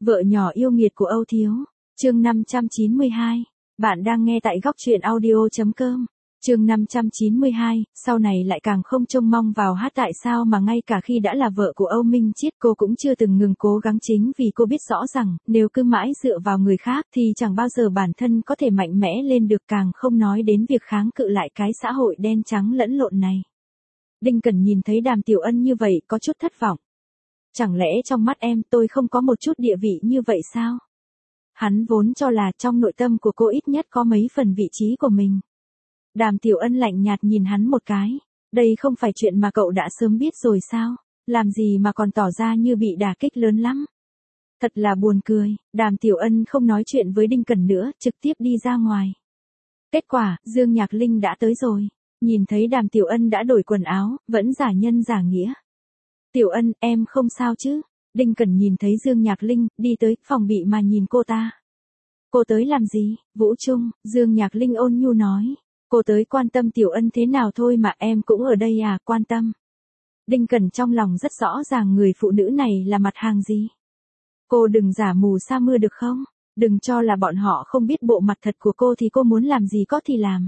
Vợ nhỏ yêu nghiệt của Âu Thiếu. Chương 592. Bạn đang nghe tại góc truyện audio.com. Chương 592, sau này lại càng không trông mong vào hát, tại sao mà ngay cả khi đã là vợ của Âu Minh Chiết cô cũng chưa từng ngừng cố gắng, chính vì cô biết rõ rằng nếu cứ mãi dựa vào người khác thì chẳng bao giờ bản thân có thể mạnh mẽ lên được, càng không nói đến việc kháng cự lại cái xã hội đen trắng lẫn lộn này. Đinh Cẩn nhìn thấy Đàm Tiểu Ân như vậy có chút thất vọng. Chẳng lẽ trong mắt em tôi không có một chút địa vị như vậy sao? Hắn vốn cho là trong nội tâm của cô ít nhất có mấy phần vị trí của mình. Đàm Tiểu Ân lạnh nhạt nhìn hắn một cái. Đây không phải chuyện mà cậu đã sớm biết rồi sao? Làm gì mà còn tỏ ra như bị đả kích lớn lắm? Thật là buồn cười. Đàm Tiểu Ân không nói chuyện với Đinh Cẩn nữa, trực tiếp đi ra ngoài. Kết quả, Dương Nhạc Linh đã tới rồi. Nhìn thấy Đàm Tiểu Ân đã đổi quần áo, vẫn giả nhân giả nghĩa. Tiểu Ân, em không sao chứ? Đinh Cẩn nhìn thấy Dương Nhạc Linh, đi tới phòng bị mà nhìn cô ta. Cô tới làm gì? Vũ Trung, Dương Nhạc Linh ôn nhu nói. Cô tới quan tâm Tiểu Ân thế nào thôi mà, em cũng ở đây à, quan tâm. Đinh Cẩn trong lòng rất rõ ràng người phụ nữ này là mặt hàng gì. Cô đừng giả mù sa mưa được không? Đừng cho là bọn họ không biết bộ mặt thật của cô thì cô muốn làm gì có thì làm.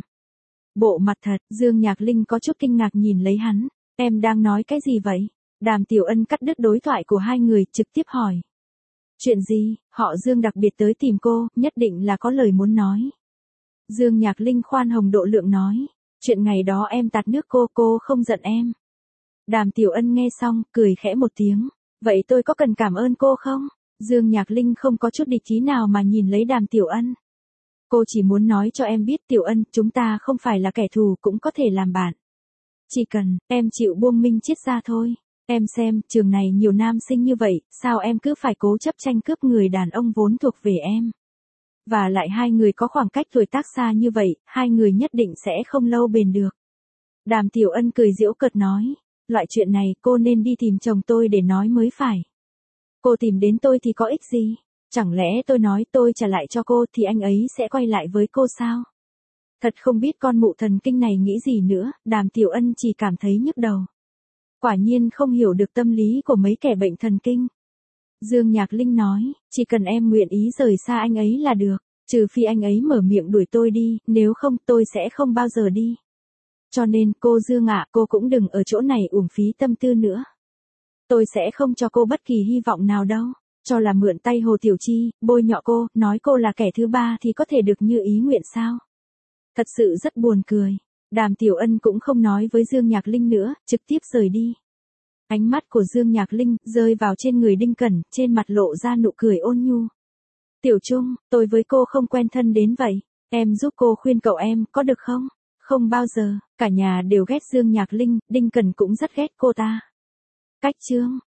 Bộ mặt thật, Dương Nhạc Linh có chút kinh ngạc nhìn lấy hắn. Em đang nói cái gì vậy? Đàm Tiểu Ân cắt đứt đối thoại của hai người, trực tiếp hỏi. Chuyện gì? Họ Dương đặc biệt tới tìm cô, nhất định là có lời muốn nói. Dương Nhạc Linh khoan hồng độ lượng nói. Chuyện ngày đó em tạt nước cô không giận em. Đàm Tiểu Ân nghe xong, cười khẽ một tiếng. Vậy tôi có cần cảm ơn cô không? Dương Nhạc Linh không có chút địch ý nào mà nhìn lấy Đàm Tiểu Ân. Cô chỉ muốn nói cho em biết Tiểu Ân, chúng ta không phải là kẻ thù, cũng có thể làm bạn. Chỉ cần, em chịu buông Minh Chiết ra thôi. Em xem, trường này nhiều nam sinh như vậy, sao em cứ phải cố chấp tranh cướp người đàn ông vốn thuộc về em. Và lại hai người có khoảng cách tuổi tác xa như vậy, hai người nhất định sẽ không lâu bền được. Đàm Tiểu Ân cười giễu cợt nói. Loại chuyện này cô nên đi tìm chồng tôi để nói mới phải. Cô tìm đến tôi thì có ích gì? Chẳng lẽ tôi nói tôi trả lại cho cô thì anh ấy sẽ quay lại với cô sao? Thật không biết con mụ thần kinh này nghĩ gì nữa, Đàm Tiểu Ân chỉ cảm thấy nhức đầu. Quả nhiên không hiểu được tâm lý của mấy kẻ bệnh thần kinh. Dương Nhạc Linh nói, chỉ cần em nguyện ý rời xa anh ấy là được, trừ phi anh ấy mở miệng đuổi tôi đi, nếu không tôi sẽ không bao giờ đi. Cho nên cô Dương ạ, cô cũng đừng ở chỗ này uổng phí tâm tư nữa. Tôi sẽ không cho cô bất kỳ hy vọng nào đâu. Cho là mượn tay Hồ Tiểu Chi, bôi nhọ cô, nói cô là kẻ thứ ba thì có thể được như ý nguyện sao? Thật sự rất buồn cười. Đàm Tiểu Ân cũng không nói với Dương Nhạc Linh nữa, trực tiếp rời đi. Ánh mắt của Dương Nhạc Linh rơi vào trên người Đinh Cẩn, trên mặt lộ ra nụ cười ôn nhu. Tiểu Trung, tôi với cô không quen thân đến vậy. Em giúp cô khuyên cậu em, có được không? Không bao giờ, cả nhà đều ghét Dương Nhạc Linh, Đinh Cẩn cũng rất ghét cô ta. Cách chương.